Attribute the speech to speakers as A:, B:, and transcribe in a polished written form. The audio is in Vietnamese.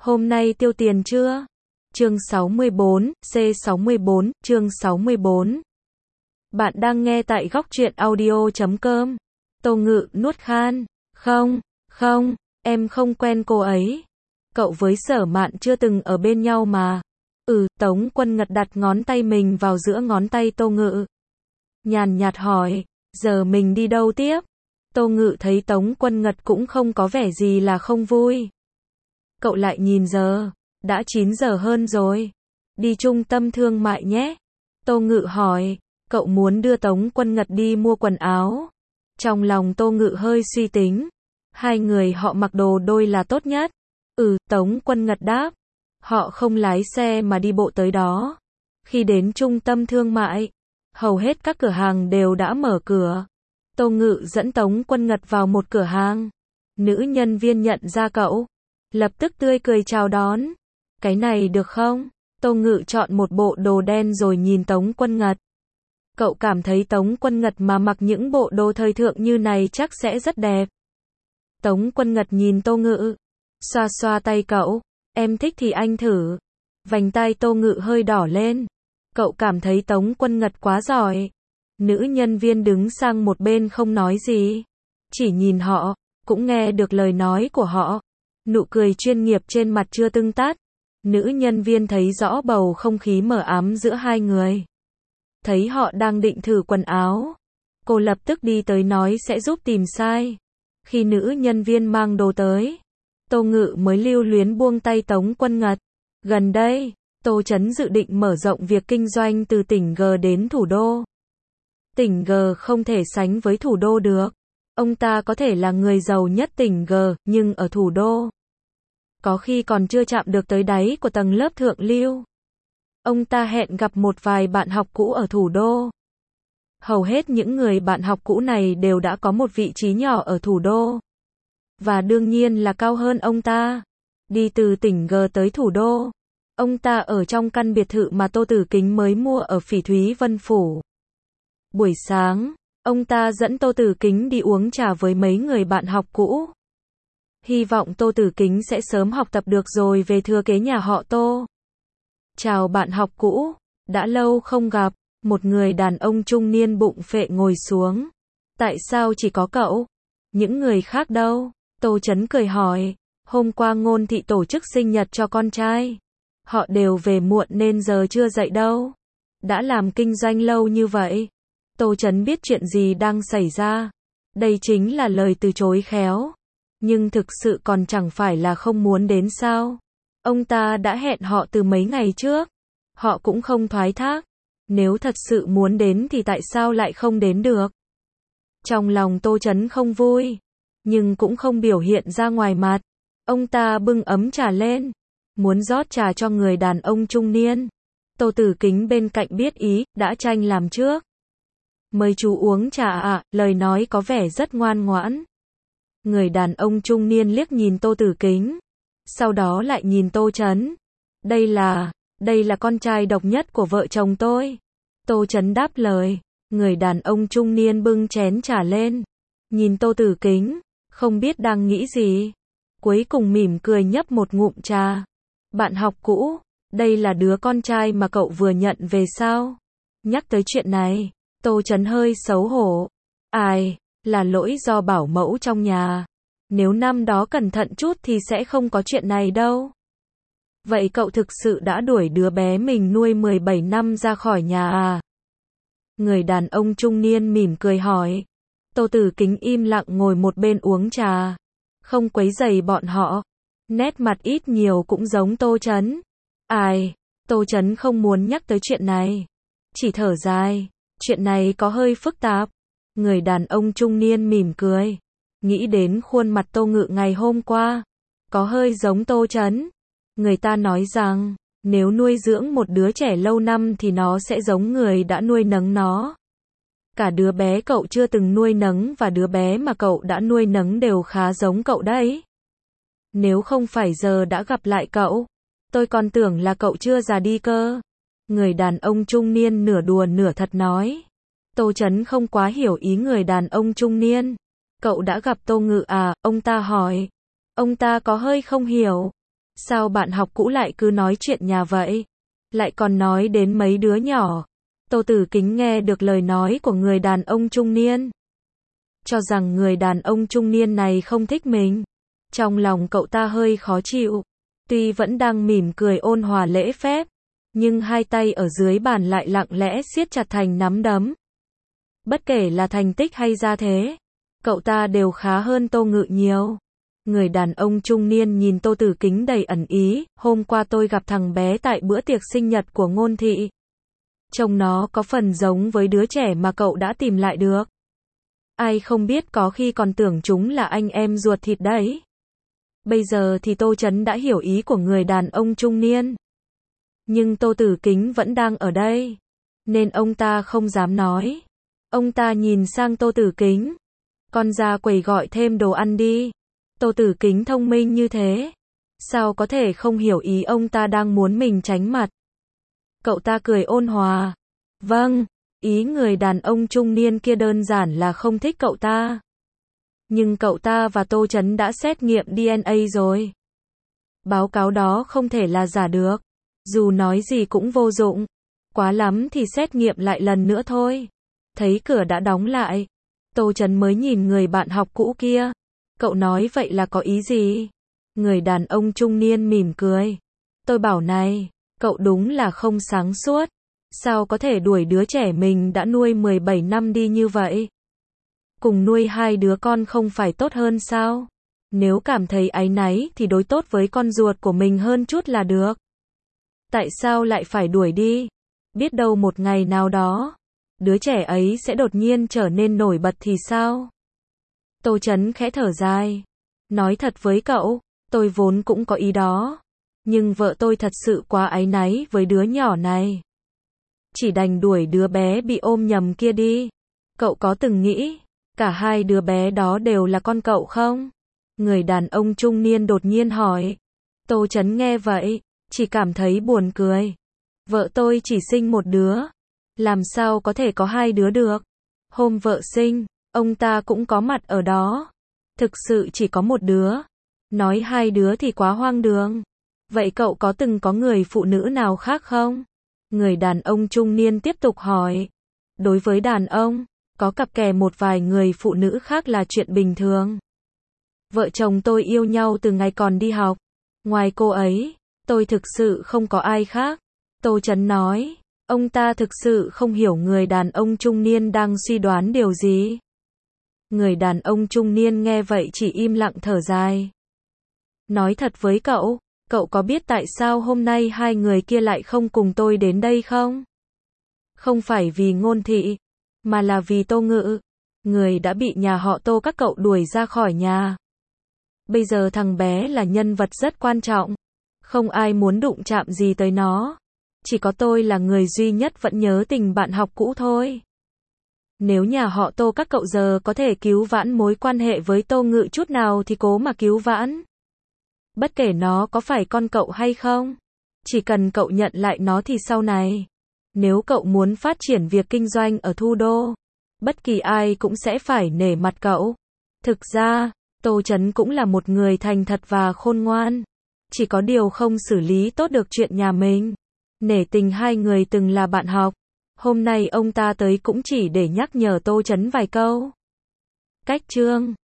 A: Hôm nay tiêu tiền chưa? Chương 64, C64, chương 64. Bạn đang nghe tại góc truyện audio.com. Tô Ngự nuốt khan. Không, em không quen cô ấy. Cậu với Sở Mạn chưa từng ở bên nhau mà. Tống Quân Ngật đặt ngón tay mình vào giữa ngón tay Tô Ngự. Nhàn nhạt hỏi, giờ mình đi đâu tiếp? Tô Ngự thấy Tống Quân Ngật cũng không có vẻ gì là không vui. Cậu lại nhìn giờ, đã 9 giờ hơn rồi. Đi trung tâm thương mại nhé. Tô Ngự hỏi, cậu muốn đưa Tống Quân Ngật đi mua quần áo. Trong lòng Tô Ngự hơi suy tính. Hai người họ mặc đồ đôi là tốt nhất. Tống Quân Ngật đáp. Họ không lái xe mà đi bộ tới đó. Khi đến trung tâm thương mại, hầu hết các cửa hàng đều đã mở cửa. Tô Ngự dẫn Tống Quân Ngật vào một cửa hàng. Nữ nhân viên nhận ra cậu, lập tức tươi cười chào đón. Cái này được không? Tô Ngự chọn một bộ đồ đen rồi nhìn Tống Quân Ngật. Cậu cảm thấy Tống Quân Ngật mà mặc những bộ đồ thời thượng như này chắc sẽ rất đẹp. Tống Quân Ngật nhìn Tô Ngự, xoa xoa tay cậu. Em thích thì anh thử. Vành tai Tô Ngự hơi đỏ lên. Cậu cảm thấy Tống Quân Ngật quá giỏi. Nữ nhân viên đứng sang một bên không nói gì. Chỉ nhìn họ, cũng nghe được lời nói của họ. Nụ cười chuyên nghiệp trên mặt chưa tưng tắt. Nữ nhân viên thấy rõ bầu không khí mờ ám giữa hai người. Thấy họ đang định thử quần áo. Cô lập tức đi tới nói sẽ giúp tìm size. Khi nữ nhân viên mang đồ tới, Tô Ngự mới lưu luyến buông tay Tống Quân Ngật. Gần đây, Tô Chấn dự định mở rộng việc kinh doanh từ tỉnh G đến thủ đô. Tỉnh G không thể sánh với thủ đô được. Ông ta có thể là người giàu nhất tỉnh G, nhưng ở thủ đô, có khi còn chưa chạm được tới đáy của tầng lớp thượng lưu. Ông ta hẹn gặp một vài bạn học cũ ở thủ đô. Hầu hết những người bạn học cũ này đều đã có một vị trí nhỏ ở thủ đô. Và đương nhiên là cao hơn ông ta. Đi từ tỉnh G tới thủ đô. Ông ta ở trong căn biệt thự mà Tô Tử Kính mới mua ở Phỉ Thúy Vân Phủ. Buổi sáng, ông ta dẫn Tô Tử Kính đi uống trà với mấy người bạn học cũ. Hy vọng Tô Tử Kính sẽ sớm học tập được rồi về thừa kế nhà họ Tô. Chào bạn học cũ, đã lâu không gặp. Một người đàn ông trung niên bụng phệ ngồi xuống. Tại sao chỉ có cậu? Những người khác đâu? Tô Chấn cười hỏi. Hôm qua Ngôn thị tổ chức sinh nhật cho con trai. Họ đều về muộn nên giờ chưa dậy đâu. Đã làm kinh doanh lâu như vậy. Tô Chấn biết chuyện gì đang xảy ra. Đây chính là lời từ chối khéo. Nhưng thực sự còn chẳng phải là không muốn đến sao. Ông ta đã hẹn họ từ mấy ngày trước. Họ cũng không thoái thác. Nếu thật sự muốn đến thì tại sao lại không đến được? Trong lòng Tô Chấn không vui. Nhưng cũng không biểu hiện ra ngoài mặt. Ông ta bưng ấm trà lên. Muốn rót trà cho người đàn ông trung niên. Tô Tử Kính bên cạnh biết ý, đã tranh làm trước. Mời chú uống trà ạ, lời nói có vẻ rất ngoan ngoãn. Người đàn ông trung niên liếc nhìn Tô Tử Kính. Sau đó lại nhìn Tô Chấn. Đây là con trai độc nhất của vợ chồng tôi. Tô Chấn đáp lời. Người đàn ông trung niên bưng chén trà lên. Nhìn Tô Tử Kính, không biết đang nghĩ gì. Cuối cùng mỉm cười nhấp một ngụm trà. Bạn học cũ, đây là đứa con trai mà cậu vừa nhận về sao? Nhắc tới chuyện này, Tô Chấn hơi xấu hổ. Ai, là lỗi do bảo mẫu trong nhà. Nếu năm đó cẩn thận chút thì sẽ không có chuyện này đâu. Vậy cậu thực sự đã đuổi đứa bé mình nuôi 17 năm ra khỏi nhà à? Người đàn ông trung niên mỉm cười hỏi. Tô Tử Kính im lặng ngồi một bên uống trà. Không quấy rầy bọn họ. Nét mặt ít nhiều cũng giống Tô Chấn. Ai, Tô Chấn không muốn nhắc tới chuyện này. Chỉ thở dài. Chuyện này có hơi phức tạp. Người đàn ông trung niên mỉm cười. Nghĩ đến khuôn mặt Tô Ngự ngày hôm qua. Có hơi giống Tô Chấn. Người ta nói rằng, nếu nuôi dưỡng một đứa trẻ lâu năm thì nó sẽ giống người đã nuôi nấng nó. Cả đứa bé cậu chưa từng nuôi nấng và đứa bé mà cậu đã nuôi nấng đều khá giống cậu đấy. Nếu không phải giờ đã gặp lại cậu, tôi còn tưởng là cậu chưa già đi cơ. Người đàn ông trung niên nửa đùa nửa thật nói. Tô Chấn không quá hiểu ý người đàn ông trung niên. Cậu đã gặp Tô Ngự à? Ông ta hỏi. Ông ta có hơi không hiểu. Sao bạn học cũ lại cứ nói chuyện nhà vậy? Lại còn nói đến mấy đứa nhỏ. Tô Tử Kính nghe được lời nói của người đàn ông trung niên. Cho rằng người đàn ông trung niên này không thích mình. Trong lòng cậu ta hơi khó chịu. Tuy vẫn đang mỉm cười ôn hòa lễ phép, nhưng hai tay ở dưới bàn lại lặng lẽ siết chặt thành nắm đấm. Bất kể là thành tích hay gia thế, cậu ta đều khá hơn Tô Ngự nhiều. Người đàn ông trung niên nhìn Tô Tử Kính đầy ẩn ý, hôm qua tôi gặp thằng bé tại bữa tiệc sinh nhật của Ngôn Thị. Trông nó có phần giống với đứa trẻ mà cậu đã tìm lại được. Ai không biết có khi còn tưởng chúng là anh em ruột thịt đấy. Bây giờ thì Tô Chấn đã hiểu ý của người đàn ông trung niên. Nhưng Tô Tử Kính vẫn đang ở đây, nên ông ta không dám nói. Ông ta nhìn sang Tô Tử Kính. Con ra quầy gọi thêm đồ ăn đi. Tô Tử Kính thông minh như thế, sao có thể không hiểu ý ông ta đang muốn mình tránh mặt. Cậu ta cười ôn hòa. Vâng, ý người đàn ông trung niên kia đơn giản là không thích cậu ta. Nhưng cậu ta và Tô Chấn đã xét nghiệm DNA rồi. Báo cáo đó không thể là giả được. Dù nói gì cũng vô dụng. Quá lắm thì xét nghiệm lại lần nữa thôi. Thấy cửa đã đóng lại, Tô Chấn mới nhìn người bạn học cũ kia. Cậu nói vậy là có ý gì? Người đàn ông trung niên mỉm cười. Tôi bảo này, cậu đúng là không sáng suốt. Sao có thể đuổi đứa trẻ mình đã nuôi 17 năm đi như vậy? Cùng nuôi hai đứa con không phải tốt hơn sao? Nếu cảm thấy áy náy thì đối tốt với con ruột của mình hơn chút là được. Tại sao lại phải đuổi đi? Biết đâu một ngày nào đó, đứa trẻ ấy sẽ đột nhiên trở nên nổi bật thì sao? Tô Chấn khẽ thở dài. Nói thật với cậu, tôi vốn cũng có ý đó. Nhưng vợ tôi thật sự quá áy náy với đứa nhỏ này. Chỉ đành đuổi đứa bé bị ôm nhầm kia đi. Cậu có từng nghĩ, cả hai đứa bé đó đều là con cậu không? Người đàn ông trung niên đột nhiên hỏi. Tô Chấn nghe vậy, chỉ cảm thấy buồn cười. Vợ tôi chỉ sinh một đứa. Làm sao có thể có hai đứa được? Hôm vợ sinh, ông ta cũng có mặt ở đó. Thực sự chỉ có một đứa. Nói hai đứa thì quá hoang đường. Vậy cậu có từng có người phụ nữ nào khác không? Người đàn ông trung niên tiếp tục hỏi. Đối với đàn ông, có cặp kè một vài người phụ nữ khác là chuyện bình thường. Vợ chồng tôi yêu nhau từ ngày còn đi học. Ngoài cô ấy, tôi thực sự không có ai khác. Tô Chấn nói. Ông ta thực sự không hiểu người đàn ông trung niên đang suy đoán điều gì. Người đàn ông trung niên nghe vậy chỉ im lặng thở dài. Nói thật với cậu, cậu có biết tại sao hôm nay hai người kia lại không cùng tôi đến đây không? Không phải vì Ngôn Thị, mà là vì Tô Ngự. Người đã bị nhà họ Tô các cậu đuổi ra khỏi nhà. Bây giờ thằng bé là nhân vật rất quan trọng. Không ai muốn đụng chạm gì tới nó. Chỉ có tôi là người duy nhất vẫn nhớ tình bạn học cũ thôi. Nếu nhà họ Tô các cậu giờ có thể cứu vãn mối quan hệ với Tô Ngự chút nào thì cố mà cứu vãn. Bất kể nó có phải con cậu hay không. Chỉ cần cậu nhận lại nó thì sau này, nếu cậu muốn phát triển việc kinh doanh ở Thu Đô, bất kỳ ai cũng sẽ phải nể mặt cậu. Thực ra, Tô Chấn cũng là một người thành thật và khôn ngoan. Chỉ có điều không xử lý tốt được chuyện nhà mình. Nể tình hai người từng là bạn học. Hôm nay ông ta tới cũng chỉ để nhắc nhở Tô Chấn vài câu. Cách chương